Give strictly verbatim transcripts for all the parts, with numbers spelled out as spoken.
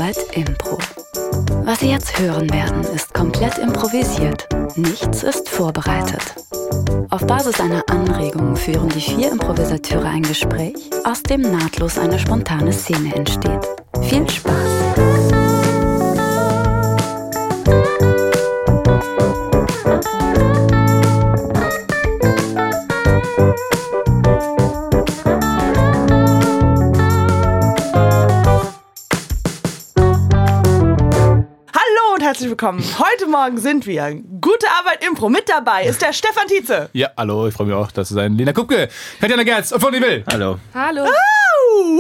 Arbeit Impro. Was Sie jetzt hören werden, ist komplett improvisiert. Nichts ist vorbereitet. Auf Basis einer Anregung führen die vier Improvisateure ein Gespräch, aus dem nahtlos eine spontane Szene entsteht. Viel Spaß! Herzlich willkommen. Heute Morgen sind wir. Gute Arbeit Impro. Mit dabei ist der Stefan Tietze. Ja, hallo, ich freue mich auch, dass es sein. Lena Kupke, Katjana Gerz und Flori Will. Hallo. Hallo. Oh!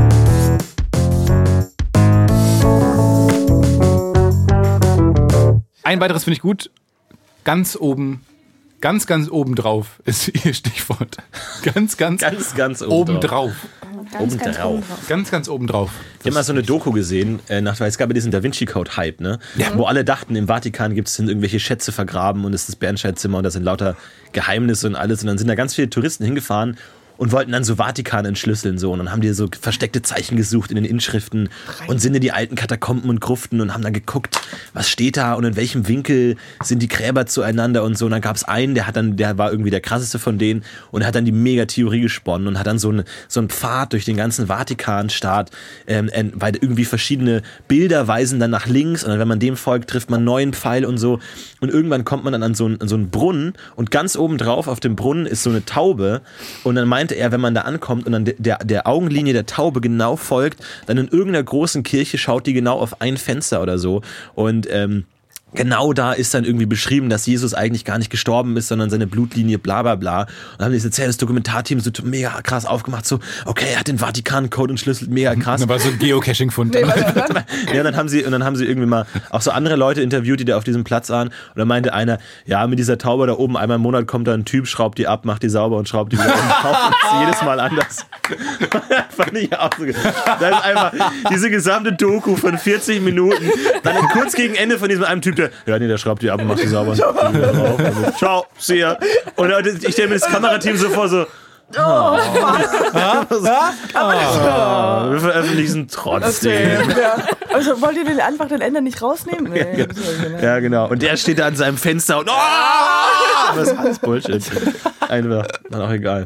Ein weiteres finde ich gut. Ganz oben, ganz, ganz oben drauf ist ihr Stichwort. Ganz, ganz, ganz, ganz oben drauf. Ganz, oben ganz drauf. oben drauf. Ganz, ganz oben drauf. Ich habe mal so eine Doku gesehen, äh, nach, weil es gab ja diesen Da Vinci Code Hype, ne? Ja. Wo alle dachten, im Vatikan gibt es irgendwelche Schätze vergraben und es ist das Bernsteinzimmer und das sind lauter Geheimnisse und alles. Und dann sind da ganz viele Touristen hingefahren und wollten dann so Vatikan entschlüsseln so. Und dann haben die so versteckte Zeichen gesucht in den Inschriften und sind in die alten Katakomben und Gruften und haben dann geguckt, was steht da und in welchem Winkel sind die Gräber zueinander und so. Und dann gab es einen, der hat dann, der war irgendwie der krasseste von denen und hat dann die Mega-Theorie gesponnen und hat dann so, eine, so einen Pfad durch den ganzen Vatikanstaat, ähm, weil irgendwie verschiedene Bilder weisen dann nach links und dann, wenn man dem folgt, trifft man einen neuen Pfeil und so. Und irgendwann kommt man dann an so einen, an so einen Brunnen und ganz oben drauf auf dem Brunnen ist so eine Taube und dann meinte er, wenn man da ankommt und dann der, der Augenlinie der Taube genau folgt, dann in irgendeiner großen Kirche schaut die genau auf ein Fenster oder so und ähm, genau da ist dann irgendwie beschrieben, dass Jesus eigentlich gar nicht gestorben ist, sondern seine Blutlinie bla bla bla. Und dann haben diese das Dokumentarteam so mega krass aufgemacht, so, okay, er hat den Vatikan-Code entschlüsselt, mega krass. Das war so ein Geocaching-Fund. Nee, dann? Ja, und dann haben sie, und dann haben sie irgendwie mal auch so andere Leute interviewt, die da auf diesem Platz waren. Und dann meinte einer, ja, mit dieser Taube da oben einmal im Monat kommt da ein Typ, schraubt die ab, macht die sauber und schraubt die wieder um. Das ist jedes Mal anders. Fand ich auch so. Das ist einfach diese gesamte Doku von vierzig Minuten. Dann kurz gegen Ende von diesem einen Typ, der, ja, nee, der schraubt die ab und macht die sauber. Ciao, see ya. Und ich stelle mir das Kamerateam so vor, so, Oh, was? Ja? Ja? oh, wir veröffentlichen trotzdem. Okay, ja. Also wollt ihr den einfach den Ende nicht rausnehmen? Nee, Ja, genau. Und der steht da an seinem Fenster und oh! Das ist alles Bullshit. Einfach, dann auch egal.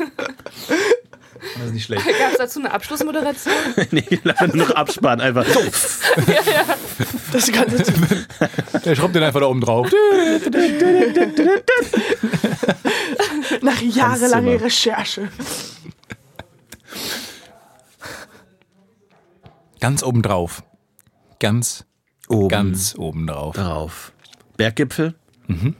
Das ist nicht schlecht. Gab es dazu eine Abschlussmoderation? Nee, einfach nur noch absparen, einfach. So. Ja, ja. Das Ganze. Der schraubt den einfach da oben drauf. Nach jahrelanger Recherche. Ganz oben drauf. Ganz, Oben ganz oben drauf. drauf. Berggipfel? Mhm.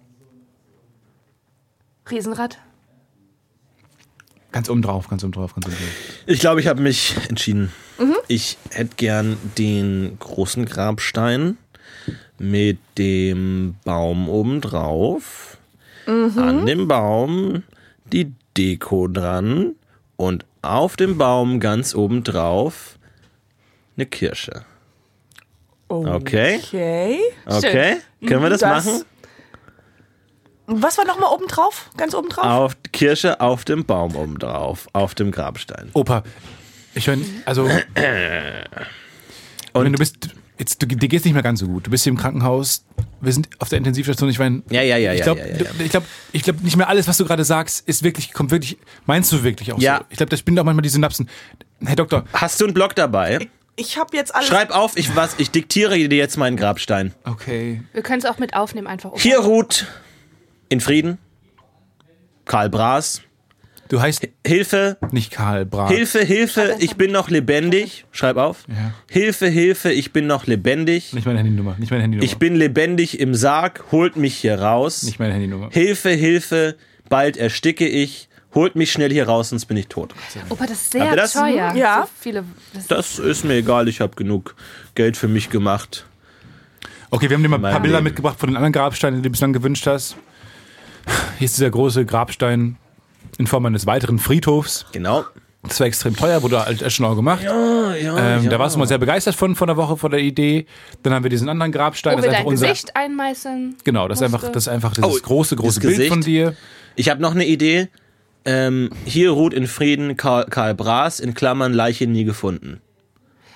Riesenrad? Ganz oben drauf, ganz oben drauf, ganz oben drauf. Ich glaube, ich habe mich entschieden. Mhm. Ich hätte gern den großen Grabstein mit dem Baum oben drauf. Mhm. An dem Baum die Deko dran und auf dem Baum ganz oben drauf eine Kirsche. Okay? Okay. Okay? Können wir das, Das- machen? Was war nochmal oben drauf? Ganz oben drauf? Auf Kirsche auf dem Baum oben drauf, auf dem Grabstein. Opa, ich meine, also. Und wenn du bist. Jetzt, du, dir geht's nicht mehr ganz so gut. Du bist hier im Krankenhaus. Wir sind auf der Intensivstation. Ich meine, Ja, ja, ja, ich ja, glaube, ja, ja, ja. ich glaube, ich glaube nicht mehr alles, was du gerade sagst, ist wirklich, kommt wirklich. Meinst du wirklich auch Ja. so? Ich glaube, da spielen auch manchmal die Synapsen. Herr Doktor. Hast du einen Block dabei? Ich habe jetzt alles. Schreib auf, ich, was, ich diktiere dir jetzt meinen Grabstein. Okay. Wir können es auch mit aufnehmen, einfach. Opa. Hier ruht in Frieden Karl Braas. Du heißt Hilfe, nicht Karl Brath. Hilfe, Hilfe, ich bin noch lebendig. Schreib auf. Ja. Hilfe, Hilfe, ich bin noch lebendig. Nicht meine Handynummer. Nicht meine Handynummer. Ich bin lebendig im Sarg, holt mich hier raus. Nicht meine Handynummer. Hilfe, Hilfe, bald ersticke ich. Holt mich schnell hier raus, sonst bin ich tot. Opa, das ist Habt sehr ihr das? teuer. Ja. So viele, das Das ist mir egal, ich habe genug Geld für mich gemacht. Okay, wir haben dir mal ein paar Mein Bilder Leben. mitgebracht von den anderen Grabsteinen, die du bislang gewünscht hast. Hier ist dieser große Grabstein in Form eines weiteren Friedhofs. Genau. Das war extrem teuer, wurde halt schon auch gemacht. Ja, ja, Ähm, ja. Da warst du mal sehr begeistert von, von der Woche, von der Idee. Dann haben wir diesen anderen Grabstein. wo das wir ist dein einfach unser, Gesicht einmeißeln. Genau, das ist musste. einfach, das ist einfach dieses Oh, große, große das Bild von Gesicht. dir. Ich habe noch eine Idee. Ähm, hier ruht in Frieden Karl, Karl Braas, in Klammern Leiche nie gefunden.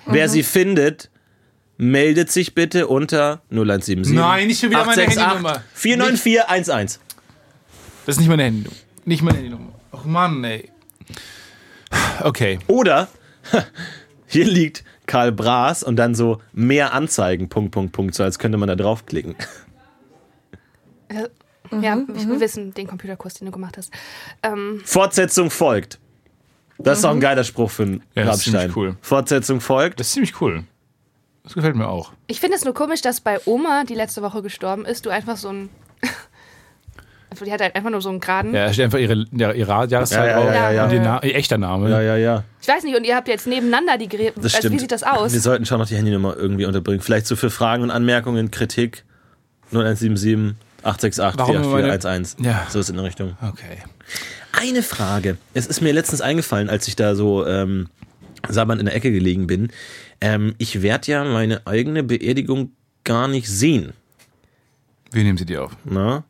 Wer sie findet, meldet sich bitte unter null eins sieben sieben. Nein, nicht schon wieder meine Handynummer. vier neun vier eins eins. Das ist nicht meine Handynummer. Nicht meine Handynummer. Ach Mann, ey. Okay. Oder hier liegt Karl Braas und dann so mehr Anzeigen, Punkt, Punkt, Punkt, so als könnte man da draufklicken. Ja, wir wissen den Computerkurs, den du gemacht hast. Ähm, Fortsetzung folgt. Das ist auch ein geiler Spruch für einen Ja, das ist Grabstein. ziemlich cool. Fortsetzung folgt. Das ist ziemlich cool. Das gefällt mir auch. ich finde es nur komisch, dass bei Oma, die letzte Woche gestorben ist, du einfach so ein... Die hat halt einfach nur so einen geraden... Ja, da steht einfach ihre, ihre, ihre Jahreszeit Ja, ja, drauf ja, ja, und ihr, ja. Na ihr echter Name. Ja, ja, ja. Ich weiß nicht, und ihr habt jetzt nebeneinander die Gräber. Das Also, stimmt. wie sieht das aus? Wir sollten schon noch die Handynummer irgendwie unterbringen. Vielleicht so für Fragen und Anmerkungen, Kritik. null eins sieben sieben acht sechs acht Warum vier acht vier meine- eins eins. Ja. So ist in der Richtung. Okay. Eine Frage. Es ist mir letztens eingefallen, als ich da so ähm, sabbernd in der Ecke gelegen bin. Ähm, ich werde ja meine eigene Beerdigung gar nicht sehen. Wie nehmen Sie die auf? Na?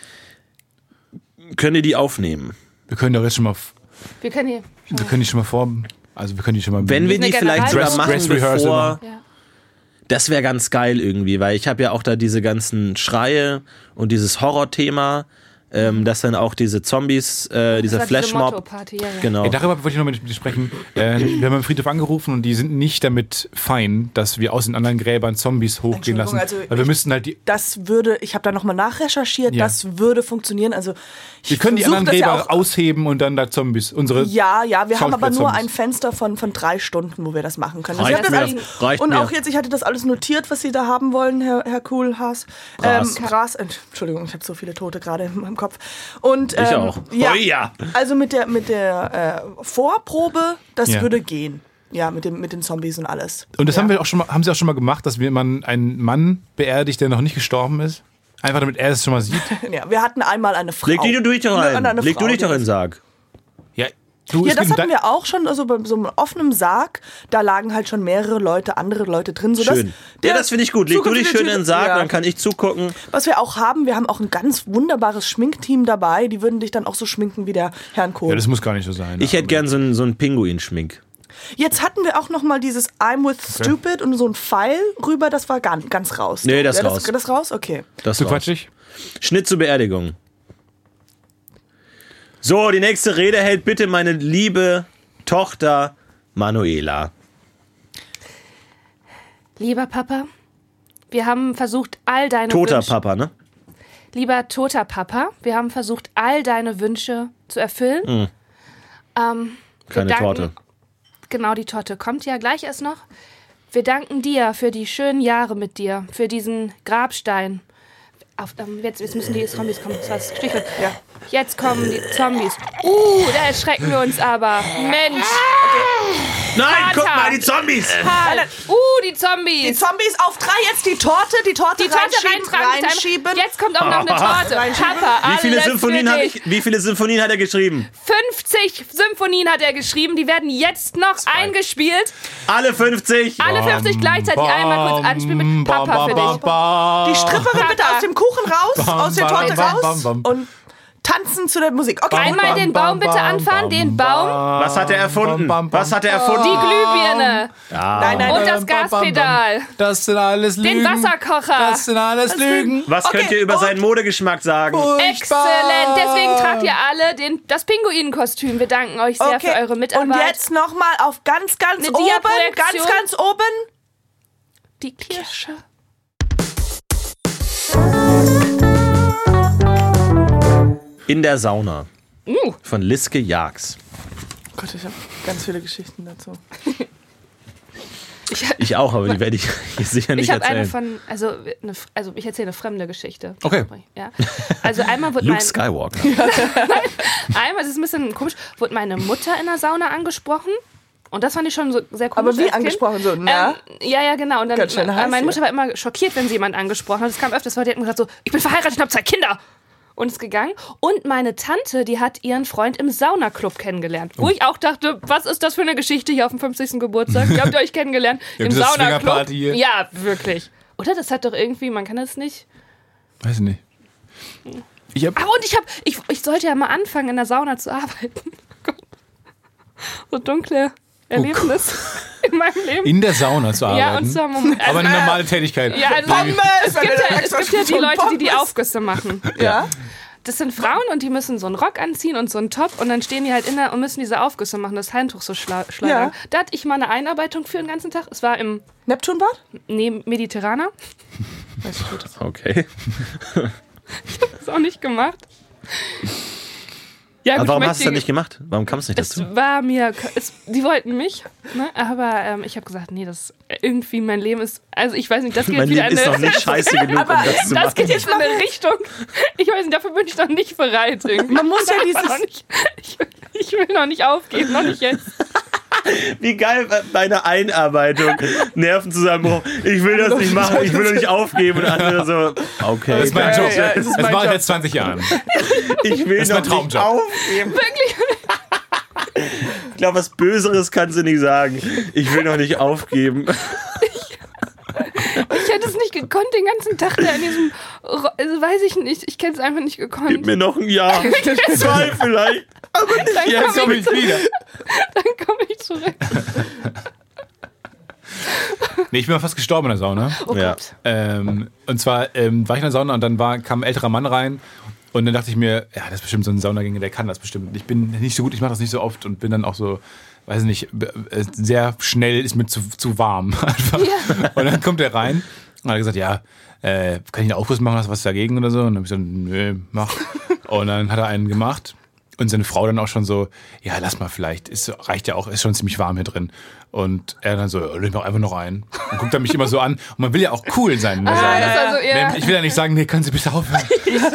Könnt ihr die aufnehmen? Wir können doch jetzt schon mal, Wir können hier... wir können die schon mal vor, also wir können die schon mal. Wenn wir Eine die vielleicht General- sogar machen, Dress Rehearsal bevor... machen. Ja. Das wäre ganz geil irgendwie, weil ich habe ja auch da diese ganzen Schreie und dieses Horrorthema, ähm, dass dann auch diese Zombies, äh, dieser Das war diese Flashmob, Motto-Party, ja, ja. genau. Ey, darüber wollte ich noch mit dir sprechen. Äh, wir haben beim Friedhof angerufen und die sind nicht damit fein, dass wir aus den anderen Gräbern Zombies hochgehen lassen. Entschuldigung, also weil wir ich- müssten halt die. Das würde, ich habe da nochmal nachrecherchiert, Ja. das würde funktionieren. Also ich Wir können die versuch anderen das Gräber ja auch, ausheben und dann da Zombies. Unsere. Ja, ja, wir haben aber nur Schauspieler-Zombies. ein Fenster von, von drei Stunden, wo wir das machen können. Also Reicht ich hab mir, das alles, reicht und mir. auch jetzt, ich hatte das alles notiert, was Sie da haben wollen, Herr, Herr Kuhlhaas. Gras. Ähm, Gras. Entschuldigung, ich habe so viele Tote gerade in meinem Kopf. Und, ähm, Ich auch. Ja, Oh ja. Also mit der, mit der äh, Vorprobe, das Ja. würde gehen. Ja, mit, dem, mit den Zombies und alles. Und das ja. haben wir auch schon mal, haben sie auch schon mal gemacht, dass wir man einen Mann beerdigt, der noch nicht gestorben ist. Einfach damit er es schon mal sieht. Ja, wir hatten einmal eine Frau. Leg die du dich doch Eine- rein. eine Leg du Frau, dich doch die- in den Sarg. Ja, du, Ja, es das gibt hatten da- wir auch schon, also bei so einem offenen Sarg, da lagen halt schon mehrere Leute, andere Leute drin. Sodass Schön. der Ja, das finde ich gut. Leg du dich schön in den Sarg, Ja. dann kann ich zugucken. Was wir auch haben, wir haben auch ein ganz wunderbares Schminkteam dabei, die würden dich dann auch so schminken wie der Herrn Kohl. Ja, das muss gar nicht so sein. Ich hätte gern so einen, so einen Pinguin-Schmink. Jetzt hatten wir auch noch mal dieses I'm with stupid und so ein Pfeil rüber, das war ganz, ganz raus. Nee, das ja, raus. Das, das raus? Okay. Das Zu war's. quatschig? Schnitt zur Beerdigung. So, die nächste Rede hält bitte meine liebe Tochter Manuela. Lieber Papa, wir haben versucht, all deine Toter Wünsche... Papa, ne? Lieber toter Papa, wir haben versucht, all deine Wünsche zu erfüllen. Ähm, wir Hm. Keine danken- Torte. Genau, die Torte kommt ja gleich erst noch. Wir danken dir für die schönen Jahre mit dir, für diesen Grabstein. Auf, ähm, jetzt, jetzt müssen die Zombies kommen. Das war das Stichwort. Ja. Jetzt kommen die Zombies. Uh, da erschrecken wir uns aber. Mensch. Nein, Vater! guck mal, die Zombies! Halt. Uh, die Zombies. Die Zombies auf drei, jetzt die Torte, die Torte, Die Torte reinschieben, reintragen. mit reinschieben. einem- Jetzt kommt auch noch eine Torte. Papa, Wie viele, alles Symphonien für hat, dich. wie viele Symphonien hat er geschrieben? fünfzig Symphonien hat er geschrieben. Die werden jetzt noch eingespielt. Alle fünfzig. Alle fünfzig gleichzeitig einmal kurz anspielen mit Papa für dich. Die Stripperin bitte Papa. aus dem Kuchen raus, aus der Torte bam, raus bam, bam. und tanzen zu der Musik. Okay. Einmal den Baum bitte anfahren, den Baum, Was hat er erfunden? Was hat er die erfunden? Glühbirne Nein, nein, und nein. das Gaspedal, Das sind alles Lügen. den Wasserkocher. Das sind alles Lügen. Was Okay, könnt ihr über und- seinen Modegeschmack sagen? Exzellent. Deswegen tragt ihr alle den, das Pinguinenkostüm. Wir danken euch sehr Okay. für eure Mitarbeit. Und jetzt nochmal auf ganz, ganz Eine oben, ganz, Diaprojektion. ganz oben. die Kirsche. In der Sauna Uh. von Liske Jags. Oh Gott, ich habe ganz viele Geschichten dazu. Ich, Ich auch, aber die werde ich hier sicher nicht ich habe eine erzählen. von, also, eine, also ich erzähle eine fremde Geschichte. Okay. Ja. Also einmal wird Luke mein, Skywalker. einmal, das ist ein bisschen komisch, wurde meine Mutter in der Sauna angesprochen. Und das fand ich schon so sehr komisch. Aber wie als Kind. angesprochen so, na? Ähm, ja, ja, genau. Und dann, Ganz schön äh, heiß meine hier. Mutter war immer schockiert, wenn sie jemand angesprochen hat. Das kam öfters vor, die hat mir gesagt so, ich bin verheiratet und habe zwei Kinder. Und ist gegangen. Und meine Tante, die hat ihren Freund im Saunaclub kennengelernt. Wo ich auch dachte, was ist das für eine Geschichte hier auf dem fünfzigsten Geburtstag? Wie habt ihr euch kennengelernt? Ja, Im diese Saunaclub. Swingerparty hier. Ja, wirklich. Oder? Das hat doch irgendwie, man kann das nicht. Weiß ich nicht. Ich hab, Ach, und ich hab, ich, ich sollte ja mal anfangen, in der Sauna zu arbeiten. Oh Gott. So dunkle Erlebnis. in meinem Leben. In der Sauna zu arbeiten. Ja, und zwar Moment. Also, aber eine normale Tätigkeit. Ja, also, Pommes, es gibt ja, es gibt ja die Leute, die die Pommes. Aufgüsse machen. Ja? Das sind Frauen und die müssen so einen Rock anziehen und so einen Top und dann stehen die halt in der und müssen diese Aufgüsse machen, das Handtuch so schla- schleudern. Ja. Da hatte ich mal eine Einarbeitung für den ganzen Tag. Es war im Neptunbad? nee, Mediterraner. Weiß ich gut. Okay. Das auch nicht gemacht. Ja, Aber gut, warum ich hast du es dann möchte- nicht gemacht? Warum kam es nicht Es dazu? war mir, es, die wollten mich, ne? aber ähm, ich habe gesagt, nee, das irgendwie mein Leben ist, also ich weiß nicht, das geht Mein jetzt wieder Leben ist in noch eine, nicht scheiße genug, um das zu das machen. geht jetzt in eine Richtung, ich weiß nicht, dafür bin ich noch nicht bereit. Irgendwie. Man muss ja Aber dieses- noch nicht, ich, will, ich will noch nicht aufgeben, noch nicht jetzt. Wie geil bei einer Einarbeitung. Nervenzusammenbruch. Ich will das nicht machen, ich will doch nicht aufgeben. Und andere so, okay. Das ist mein Ja, Job. ja, ja, es ist das mein mache ich Job. seit zwanzig Jahren. Ich will Das ist doch mein nicht Traumjob. aufgeben. Wirklich. Ich glaube, was Böseres kannst du nicht sagen. Ich will noch nicht aufgeben. Ich hätte es nicht gekonnt, den ganzen Tag da in diesem, Ro- also weiß ich nicht, ich hätte es einfach nicht gekonnt. Gib mir noch ein Jahr. Zwei vielleicht. Aber nicht Dann jetzt. komm Komm ich wieder. Dann komme ich zurück. Nee, ich bin mal fast gestorben in der Sauna. Oh Ja. Gott. Ähm, und zwar ähm, war ich in der Sauna und dann war, kam ein älterer Mann rein. Und dann dachte ich mir, ja, das ist bestimmt so ein Saunagänger, der kann das bestimmt. Ich bin nicht so gut, ich mache das nicht so oft und bin dann auch so, weiß nicht, äh, sehr schnell ist mir zu, zu warm. Einfach. Ja. Und dann kommt er rein und hat gesagt, ja, äh, kann ich einen Aufguss machen, hast du was dagegen oder so? Und dann habe ich gesagt, nö, mach. Und dann hat er einen gemacht. Und seine Frau dann auch schon so, ja, lass mal vielleicht, ist, reicht ja auch, ist schon ziemlich warm hier drin. Und er dann so, ja, leg doch einfach noch ein. Und guckt er mich immer so an. Und man will ja auch cool sein in der Ah, Sauna. das war so, ja. Nee, ich will ja nicht sagen, nee, können Sie bitte aufhören.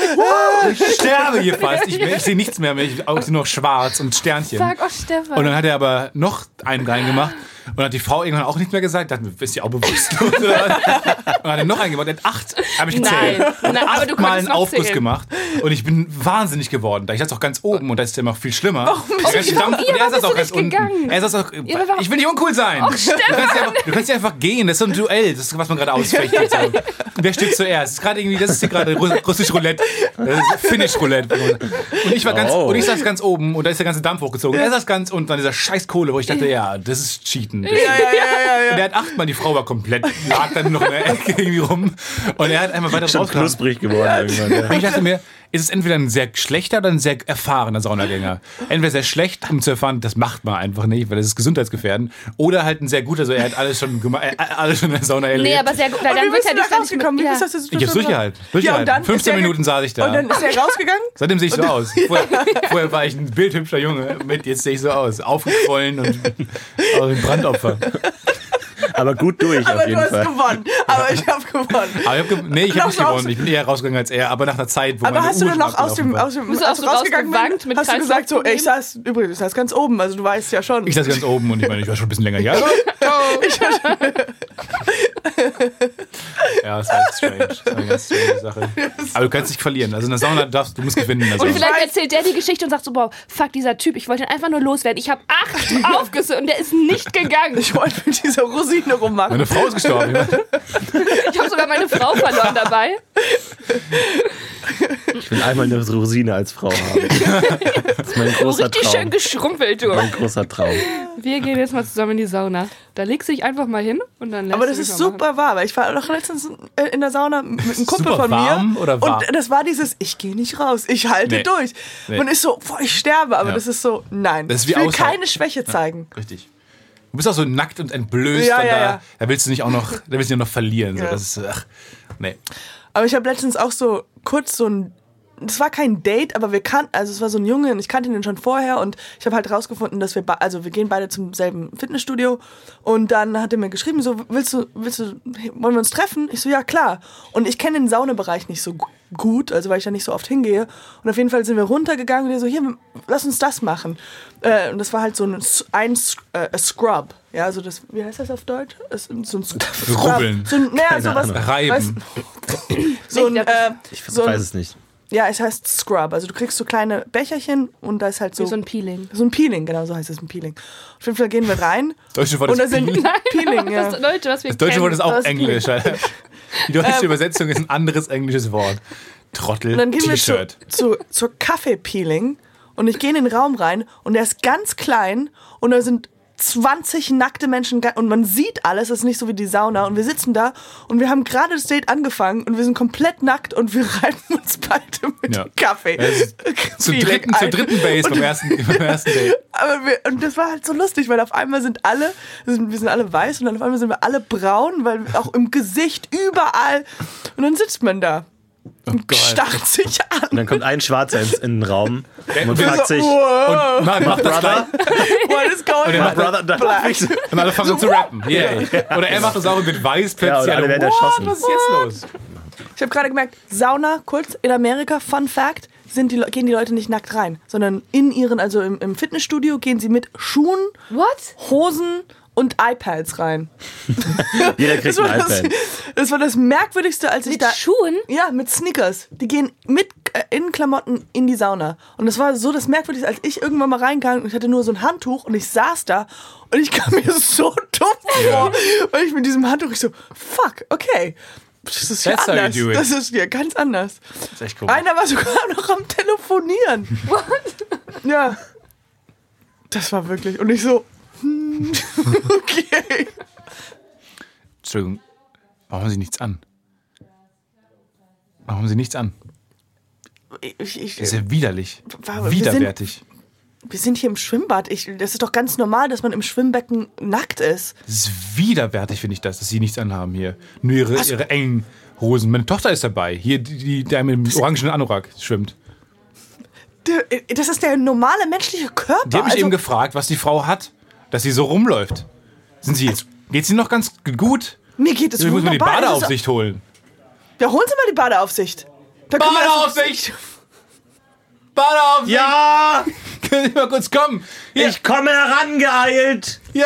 Ich sterbe hier fast. Ich, ich sehe nichts mehr, mehr. Ich sehe nur noch schwarz und Sternchen. Sag, oh Stefan. Und dann hat er aber noch einen reingemacht und hat die Frau irgendwann auch nichts mehr gesagt. Dachte, bist du auch bewusstlos? Oder? Und hat er noch einen gemacht. Er hat acht, habe ich gezählt. Nein, nein, aber du Achtmal konntest einen noch Aufguss zählen. gemacht. Und ich bin wahnsinnig geworden. Da ich saß auch ganz oben und das ist ja noch viel schlimmer. Warum bist du- Dampf, Ja, und er warum saß bist auch du ganz nicht unten. gegangen? Er saß auch, Ja, aber warum- ich will nicht uncool sein. Och, du, kannst ja einfach, du kannst ja einfach gehen. Das ist so ein Duell, das ist, was man gerade ausfechtet. So. Wer steht zuerst? Das ist gerade irgendwie, das ist hier gerade Russ- russisch Roulette. Das ist Finnish Roulette. Und ich war ganz, Oh. und ich saß ganz oben und da ist der ganze Dampf hochgezogen. Er saß ganz unten an dieser scheiß Kohle, wo ich dachte, ja, das ist Cheaten. Das Ja, ja, ja, ja, und er hat achtmal, die Frau war komplett, lag dann noch in der Ecke irgendwie rum. Und er hat einfach weiter Schon rausgekommen. knusprig geworden irgendwann. Und ich dachte mir, ist es entweder ein sehr schlechter oder ein sehr erfahrener Saunagänger. Entweder sehr schlecht, um zu erfahren, das macht man einfach nicht, weil das ist gesundheitsgefährdend. Oder halt ein sehr guter, also er hat alles schon, gema- äh, alles schon in der Sauna erlebt. Nee, aber sehr gut. Weil Und dann wie wird bist ja du die da ständig mit, rausgekommen? Wie ja. bist du das ich hab's durchgehalten. durchgehalten. dann ist fünfzehn er- Minuten saß ich da. Und dann ist er rausgegangen? Seitdem sehe ich so aus. Vorher, vorher war ich ein bildhübscher Junge, mit jetzt sehe ich so aus. Aufgequollen und auch ein Brandopfer. Aber gut durch Aber auf du jeden hast Fall. gewonnen. Aber ich habe gewonnen. Aber ich hab, ge- nee, ich habe nicht Noch raus- gewonnen. Ich bin eher rausgegangen als er, aber nach einer Zeit, wo Aber meine hast du Uhr dann schon noch aus dem, abgelaufen war. aus dem Bist du als auch du so rausgegangen rausgewankt bist, mit hast du gesagt so, ey, Kreislaufproblemen? ich saß übrigens, ich saß ganz oben, also du weißt ja schon. Ich saß ganz oben und ich meine, ich war schon ein bisschen länger hier. Ja, das war echt strange. Das war eine ganz strange Sache. Aber du kannst nicht verlieren. Also in der Sauna darfst du musst gewinnen. In der Und Sauna. vielleicht erzählt der die Geschichte und sagt so, boah, fuck, dieser Typ, ich wollte ihn einfach nur loswerden. Ich habe acht Aufgüsse und der ist nicht gegangen. Ich wollte mit dieser Rosine rummachen. Meine Frau ist gestorben. Ich habe sogar meine Frau verloren dabei. Ich will einmal eine Rosine als Frau haben. Das ist mein So großer richtig schön Traum. geschrumpelt, du. Mein großer Traum. Wir gehen jetzt mal zusammen in die Sauna. Da legst du dich einfach mal hin und dann lässt Aber du das dich ist mal machen. super warm. weil Ich war doch letztens äh, in der Sauna mit einem Kumpel Super von warm mir. oder warm? Und das war dieses, ich gehe nicht raus, ich halte Nee. durch. Nee. Man ist so, boah, ich sterbe. Aber Ja. das ist so, nein. Das ist wie ich will Aushalten. keine Schwäche zeigen. Richtig. Du bist auch so nackt und entblößt. Ja, und ja, da, ja. da willst du nicht auch noch, da willst du nicht auch noch verlieren. So. Ja. Das ist, ach, nee. Aber ich habe letztens auch so kurz so ein, das war kein Date, aber wir kannten, also es war so ein Junge und ich kannte ihn schon vorher und ich habe halt rausgefunden, dass wir, be- also wir gehen beide zum selben Fitnessstudio und dann hat er mir geschrieben, so, willst du, willst du, wollen wir uns treffen? Ich so, ja klar. Und ich kenne den Saunebereich nicht so gu- gut, also weil ich da nicht so oft hingehe. Und auf jeden Fall sind wir runtergegangen und er so, hier, lass uns das machen. Äh, und das war halt so ein, S- ein S- äh, a Scrub. Ja, also das, wie heißt das auf Deutsch? Es- So ein Scrub. Rubbeln. So ein, naja, Keine sowas. Ahnung. Reiben. Weißt, so ein, Ich glaub, äh, Ich so ein, weiß es nicht. ja, es heißt Scrub. Also du kriegst so kleine Becherchen und da ist halt so... Wie so ein Peeling. so ein Peeling, genau, so heißt es, ein Peeling. Auf jeden Fall gehen wir rein. Deutsche Wort Und da ist sind Peeling. Peeling, ja. Das Deutsche, was wir Das deutsche Wort ist auch Das ist Englisch. Alter. Die deutsche Übersetzung ist ein anderes englisches Wort. Trottel, Und dann gehen wir zu, T-Shirt. zu, zur Kaffee-Peeling und ich gehe in den Raum rein und der ist ganz klein und da sind zwanzig nackte Menschen und man sieht alles, es ist nicht so wie die Sauna und wir sitzen da und wir haben gerade das Date angefangen und wir sind komplett nackt und wir reiben uns beide mit Ja. dem Kaffee. Ja, Zum dritten, zur dritten Base beim ersten, beim ersten Date. Aber wir, und das war halt so lustig, weil auf einmal sind alle, wir sind, wir sind alle weiß und dann auf einmal sind wir alle braun, weil auch im Gesicht, überall. Und dann sitzt man da Oh und Gott. starrt sich an. Und dann kommt ein Schwarzer ins, in den Raum und wir fragt sich, Wow, Und mach, mach das gleich. what is going Und er on? macht Brother, da Black. ich so, Und alle fangen an zu rappen. Yeah. Oder er macht das auch und wird weiß plötzlich. Ja, und alle werden What? erschossen. Was ist jetzt los? Ich habe gerade gemerkt, Sauna, kurz, in Amerika, Fun Fact, sind die, Le- gehen die Leute nicht nackt rein, sondern in ihren, also im, im Fitnessstudio gehen sie mit Schuhen, What? Hosen und iPads rein. jeder kriegt Das war ein das, iPad. das war das Merkwürdigste, als ich Mit da... Schuhen? Ja, mit Sneakers. Die gehen mit äh, in Klamotten in die Sauna. Und das war so das Merkwürdigste, als ich irgendwann mal reinkam und ich hatte nur so ein Handtuch und ich saß da und ich kam mir so dumm vor, weil ich mit diesem Handtuch, ich so, fuck, okay. Das ist hier That's how you anders. do it. Das ist hier ganz anders. Das ist echt komisch. Einer war sogar noch am Telefonieren. What? Ja. Das war wirklich. Und ich so, hm, okay. Entschuldigung. Warum haben Sie nichts an? Warum haben Sie nichts an? Ich, ich, Das ist ja widerlich. wir Widerwärtig. wir sind hier im Schwimmbad. Ich, das ist doch ganz normal, dass man im Schwimmbecken nackt ist. Das ist widerwärtig, finde ich das, dass Sie nichts anhaben hier. Nur Ihre, ihre engen Hosen. Meine Tochter ist dabei. Hier, die, die, der mit dem orangen Anorak schwimmt. Das ist der normale menschliche Körper. Die hat mich also, eben gefragt, was die Frau hat, dass sie so rumläuft. Sind Sie, geht's Ihnen noch ganz gut? mir geht es Ich muss mir die wunderbar. Es ist- Badeaufsicht holen. Ja, holen Sie mal die Badeaufsicht. Da können wir das- Badeaufsicht! Badeaufsicht! Ja, Können Sie mal kurz kommen? Hier, ich komme herangeeilt. hier.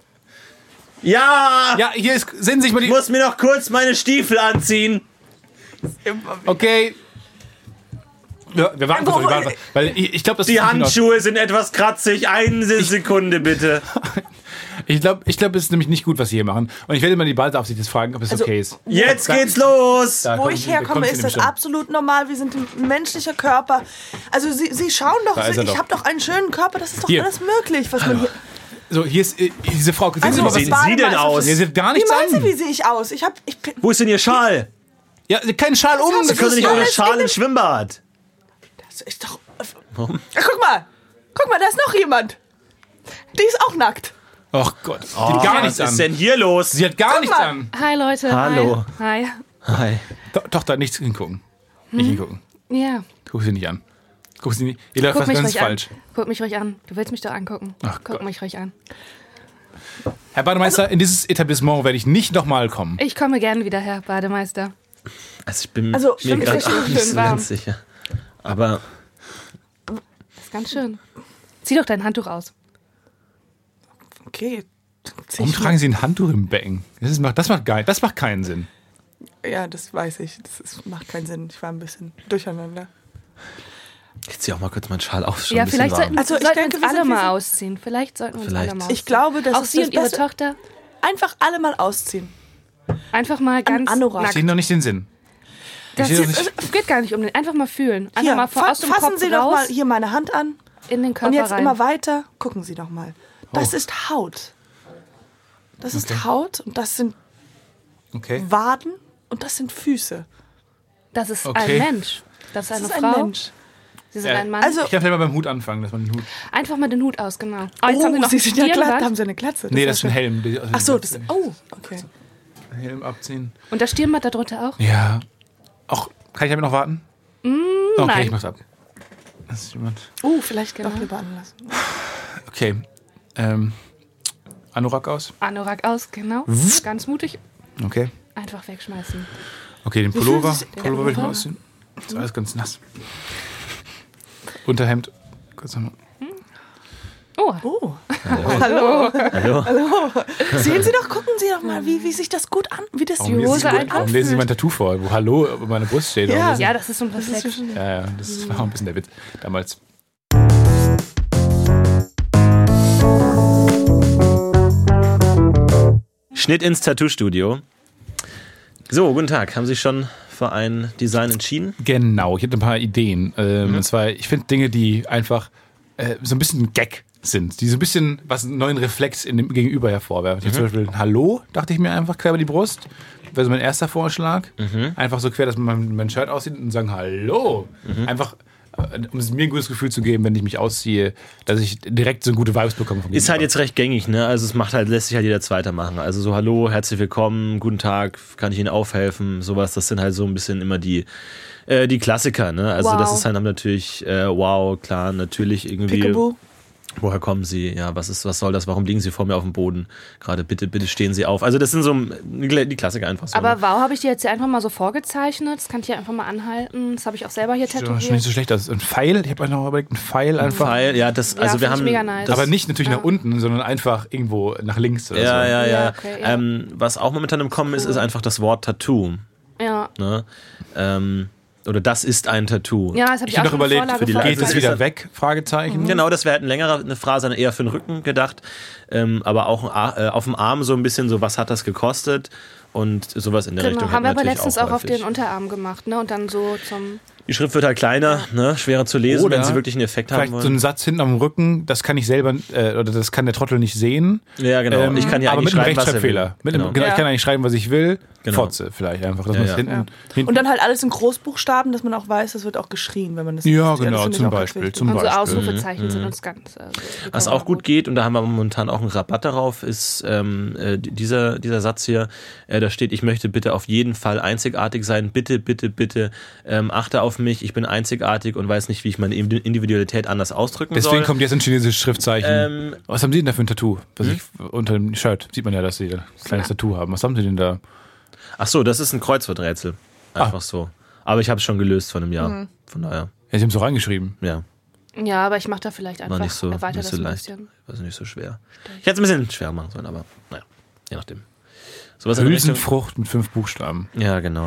Ja, Ja, hier ist, sehen Sie sich mal ich die... muss mir noch kurz meine Stiefel anziehen. Okay. Ja, wir warten kurz, Wo- wir warten, weil ich, ich glaube, das Die ist nicht in Ordnung. Handschuhe sind etwas kratzig. Eine Sekunde bitte. Ich glaube, ich glaub, es ist nämlich nicht gut, was Sie hier machen. Und ich werde mal die Badeaufsicht jetzt fragen, ob es Also, okay ist. Jetzt Da- geht's los. Da Wo kommt- ich da herkomme, kommt sie ist das nämlich schon. absolut normal. Wir sind ein menschlicher Körper. Also Sie, Sie schauen doch, Da ist er ich doch. habe doch einen schönen Körper. Das ist doch Hier. alles möglich, was man hier... So, hier ist äh, diese Frau. Sehen Also, Sie mal, was was sehen Sie denn Bademeister- aus? Sie sieht gar Wie nichts meinen Sie, an. wie sehe ich aus? Ich habe... Ich, bin- Wo ist denn Ihr Schal? Ja, keinen Schal um. haben Das Sie können ist nicht ohne alles Schal in ins Schwimmbad. das ist doch... Warum? Ja, guck mal. Guck mal, da ist noch jemand. Die ist auch nackt. Oh Gott. Die hat gar nichts Was ist an. denn hier los? Sie hat gar nichts mal. an. Hi Leute. Hallo. Hi. Hi. To Tochter, nichts hingucken. Nicht hingucken. Hi. Ja. Guck sie nicht an. Guck sie nicht. Ihr läuft Guck was mich ganz ruhig falsch. an. Guck mich ruhig an. Du willst mich doch angucken. Ach Guck Gott. mich ruhig an. Herr Bademeister, in dieses Etablissement werde ich nicht nochmal kommen. Ich komme gerne wieder her, Bademeister. Also ich bin Also, mir stimmt, gerade ist auch schön nicht so warm. ganz sicher. Aber Das ist ganz schön. Zieh doch dein Handtuch aus. Okay. Warum tragen Sie ein Handtuch im Becken? Das, ist, das, macht, geil, das macht keinen Sinn. Ja, das weiß ich. Das ist, macht keinen Sinn. Ich war ein bisschen durcheinander. ich zieh auch mal kurz meinen Schal auf. Schon Ja, ein bisschen vielleicht warm. sollten, Also, ich sollten denke, wir wir uns sind- alle wir mal sind- ausziehen. Vielleicht sollten wir uns Vielleicht. alle mal Ich ausziehen. glaube, das Auch ist Sie das und Ihre Beste. Tochter Einfach alle mal ausziehen. einfach mal ganz Anorak. Ich nackt. sehe noch nicht den Sinn. Das Ich sehe ist, doch nicht- es geht gar nicht um den. Einfach mal fühlen. Einfach Hier, mal von, fa aus dem fassen Kopf Sie doch raus mal hier meine Hand an. in den Körper Und jetzt rein. immer weiter. Gucken Sie doch mal. Das Oh. ist Haut. Das ist Okay. Haut und das sind Okay. Waden und das sind Füße. Das ist Okay. ein Mensch. Das ist Das eine ist ein Frau. Mensch. Sie sind Ja. ein Mann. Also- Ich kann vielleicht mal beim Hut anfangen, dass man den Hut. Einfach mal den Hut aus, genau. Oh, jetzt Oh, haben Sie noch Sie ein sind ja glatt. Stirnband. Haben Sie eine Glatze? Nee, ja das ist ein schön. Helm. Die- also Ach so, das den ist... Oh, okay. Helm abziehen. Und das Stirnband darunter auch? Ja. Auch, kann ich damit noch warten? okay, nein. ich mach's ab. Das ist jemand. Oh, vielleicht Genau. doch lieber anlassen. Okay. Ähm, Anorak aus. Anorak aus, genau. Ganz mutig. Okay. Einfach wegschmeißen. Okay, den Pullover. fühlt sich- Pullover will ich mal Pullover? ausziehen. Das ist alles ganz nass. Unterhemd. Kurz nochmal. Oh, Oh. Hallo. Hallo? Hallo. Sehen Sie doch, gucken Sie doch mal, wie, wie sich das gut an, wie das Warum Die lesen Hose Sie- einfach Warum lesen Sie anfühlt. mein Tattoo vor, wo Hallo über meine Brust steht? Ja. Warum lesen- ja, das ist so ein Das ist Reflex. zwischen- ja, ja, das war auch ein bisschen der Witz damals. Schnitt ins Tattoo-Studio. So, guten Tag. Haben Sie schon für ein Design entschieden? Genau, ich hatte ein paar Ideen. Ähm, Mhm. Und zwar, ich finde Dinge, die einfach äh, so ein bisschen Gag sind, die so ein bisschen was einen neuen Reflex in dem Gegenüber hervorwerfen. Ich mhm. zum Beispiel Hallo, dachte ich mir einfach quer über die Brust. Wäre so mein erster Vorschlag. Mhm. Einfach so quer, dass mein, mein Shirt aussieht und sagen Hallo. Mhm. Einfach, um es mir ein gutes Gefühl zu geben, wenn ich mich ausziehe, dass ich direkt so gute Vibes bekomme. Vom ist halt jetzt recht gängig, ne? Also es macht halt, lässt sich halt jeder Zweiter machen. Also so Hallo, herzlich willkommen, guten Tag, kann ich Ihnen aufhelfen? Sowas, das sind halt so ein bisschen immer die äh, die Klassiker, ne? Also wow. das ist halt natürlich äh, wow, klar, natürlich irgendwie. Peekaboo. Woher kommen Sie? Ja, was ist, was soll das? Warum liegen Sie vor mir auf dem Boden? Gerade bitte, bitte stehen Sie auf. Also das sind so die Klassiker einfach so. Aber wow, habe ich dir jetzt hier einfach mal so vorgezeichnet. Das kann ich hier einfach mal anhalten. Das habe ich auch selber hier tätowiert. Das ist nicht so schlecht. Das ist ein Pfeil. Ich habe einfach noch überlegt, ein Pfeil einfach. Ein Pfeil, ja, das, also ja, wir haben. Mega nice. Aber nicht natürlich ja. nach unten, sondern einfach irgendwo nach links oder ja, so. Ja, ja, ja. ja. Okay, ja. Ähm, was auch momentan im Kommen cool. ist, ist einfach das Wort Tattoo. Ja. Ne? Ähm, Oder das ist ein Tattoo. Ja, das habe ich, ich auch noch überlegt, für die geht es wieder weg? Fragezeichen. Mhm. Genau, das wäre halt eine längere eine Phrase, eher für den Rücken gedacht. Ähm, aber auch äh, auf dem Arm so ein bisschen so, was hat das gekostet? Und sowas in der genau, Richtung. Haben wir aber letztens auch, auch auf den Unterarm gemacht, ne? Und dann so zum... Die Schrift wird halt kleiner, ne? Schwerer zu lesen, oder wenn sie wirklich einen Effekt haben wollen. Vielleicht so einen Satz hinten am Rücken, das kann ich selber, äh, oder das kann der Trottel nicht sehen. Ja, genau. Ähm, ich kann ja aber eigentlich mit einem schreiben, was er will. Rechtschreibfehler. Mit Genau. einem, genau, Ja. Ich kann eigentlich schreiben, was ich will. Genau. Fotze vielleicht einfach. Dass Ja, man ja. hinten, Ja. hinten Und dann halt alles in Großbuchstaben, dass man auch weiß, das wird auch geschrien, wenn man das Ja, liest. genau, das finde ich zum auch ganz Beispiel, wichtig. zum Und so Beispiel. Ausrufezeichen Mhm. sind uns ganz... Also, Was auch gut geht, und da haben wir momentan auch einen Rabatt darauf, ist ähm, äh, dieser, dieser Satz hier, äh, da steht, ich möchte bitte auf jeden Fall einzigartig sein, bitte, bitte, bitte ähm, achte auf mich, ich bin einzigartig und weiß nicht, wie ich meine Individualität anders ausdrücken Deswegen soll. Deswegen kommt jetzt ein chinesisches Schriftzeichen. Ähm, Was haben Sie denn da für ein Tattoo? Was hm? ich, unter dem Shirt sieht man ja, dass Sie ein kleines Ja. Tattoo haben. Was haben Sie denn da? Ach so, das ist ein Kreuzworträtsel. Einfach ah. so. Aber ich habe es schon gelöst vor einem Jahr. Mhm. Von daher. Ja, Sie haben es auch reingeschrieben. Ja. Ja, aber ich mache da vielleicht einfach, War nicht so, erweitere nicht so das ein leicht. bisschen. War nicht so schwer. Ich hätte es ein bisschen schwer machen sollen, aber naja, je nachdem. Sowas in der Richtung- Hülsenfrucht mit fünf Buchstaben. Ja, genau.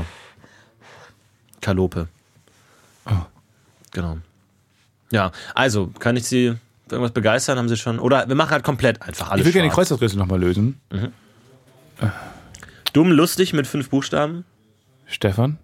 Kalope. Oh. Genau. Ja, also, kann ich Sie für irgendwas begeistern? Haben Sie schon? Oder wir machen halt komplett einfach alles Ich will gerne die schwarz. Kreuzworträtsel nochmal lösen. Mhm. Dumm, lustig mit fünf Buchstaben. Stefan?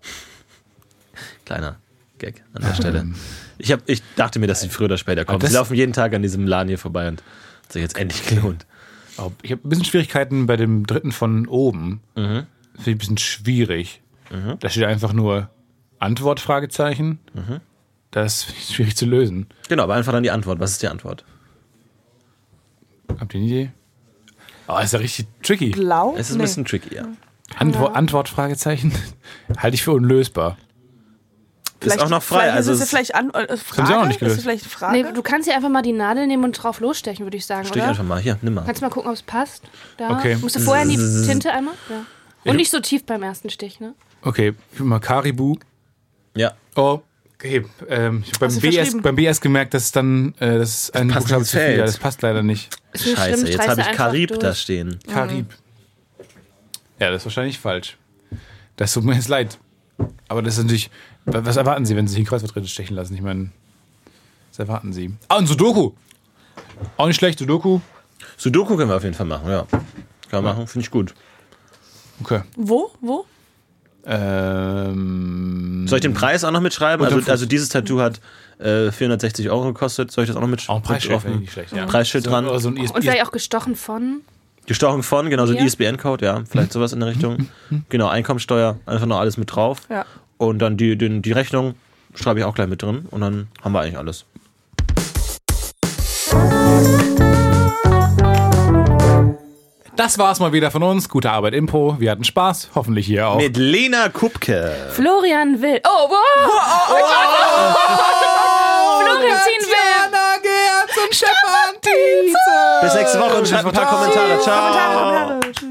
Kleiner Gag an der Stelle. Ich, hab, ich dachte mir, dass sie früher oder später kommen. das- Sie laufen jeden Tag an diesem Laden hier vorbei und hat sich jetzt endlich gelohnt. Oh, ich habe ein bisschen Schwierigkeiten bei dem dritten von oben. Mhm. Finde ich ein bisschen schwierig. Mhm. Da steht einfach nur Antwort, Fragezeichen. Mhm. Das ist schwierig zu lösen. Genau, aber einfach dann die Antwort. Was ist die Antwort? Habt ihr eine Idee? Oh, ist ja richtig tricky. Blau? Es ist ein bisschen tricky, ja. Antwort, Antwort, Fragezeichen. Halte ich für unlösbar. Ist auch noch frei. Vielleicht Also ist es es vielleicht an, äh, Frage? haben sie auch noch nicht Ist gelöst. es vielleicht eine Frage? Nee, du kannst hier einfach mal die Nadel nehmen und drauf losstechen, würde ich sagen, stich oder? einfach mal. Hier, nimm mal. Kannst du mal gucken, ob es passt? Da. Okay. Musst du vorher in die Tinte einmal? Ja. Und nicht so tief beim ersten Stich, ne? Okay, ich will mal Karibu. Ja. Oh, okay. Ähm, ich habe beim Hast du B S, verschrieben? beim B S gemerkt, dass dann äh, das ist ein passt Buchstabe ins zu viel. Feld. Ja, das passt leider nicht. Ist nicht Scheiße, schlimm, jetzt streichst habe du ich einfach Karib durch. da stehen. Karib. Ja, das ist wahrscheinlich falsch. Das tut mir jetzt leid. Aber das ist natürlich. Was erwarten Sie, wenn Sie sich in Kreuzworträtsel stechen lassen? Ich meine, was erwarten Sie? Ah, ein Sudoku! Auch nicht schlecht, Sudoku. Sudoku können wir auf jeden Fall machen, ja. Kann man machen, finde ich gut. Okay. Wo? Wo? Ähm, Soll ich den Preis auch noch mitschreiben? Unterm Also, Fuß. also dieses Tattoo hat äh, vierhundertsechzig Euro gekostet. Soll ich das auch noch mitschreiben? auch ein Preisschild finde ich nicht schlecht. Ja. Preisschild dran. So, so ein I S B. Und vielleicht auch gestochen von. Gestochen von, genau, so ein Hier? I S B N-Code, ja, vielleicht sowas in der Richtung. Genau, Einkommensteuer, einfach noch alles mit drauf. Ja. Und dann die, die, die Rechnung schreibe ich auch gleich mit drin und dann haben wir eigentlich alles. Das war's mal wieder von uns. Gute Arbeit, Impro. Wir hatten Spaß. Hoffentlich hier auch. Mit Lena Kupke. Florian Will. Oh, wow! Florentin Will. Gerz und Stefan Tietze. Bis nächste Woche und schreibt ein paar Kommentare. Ciao. Kommentare, Kommentare. Tschüss.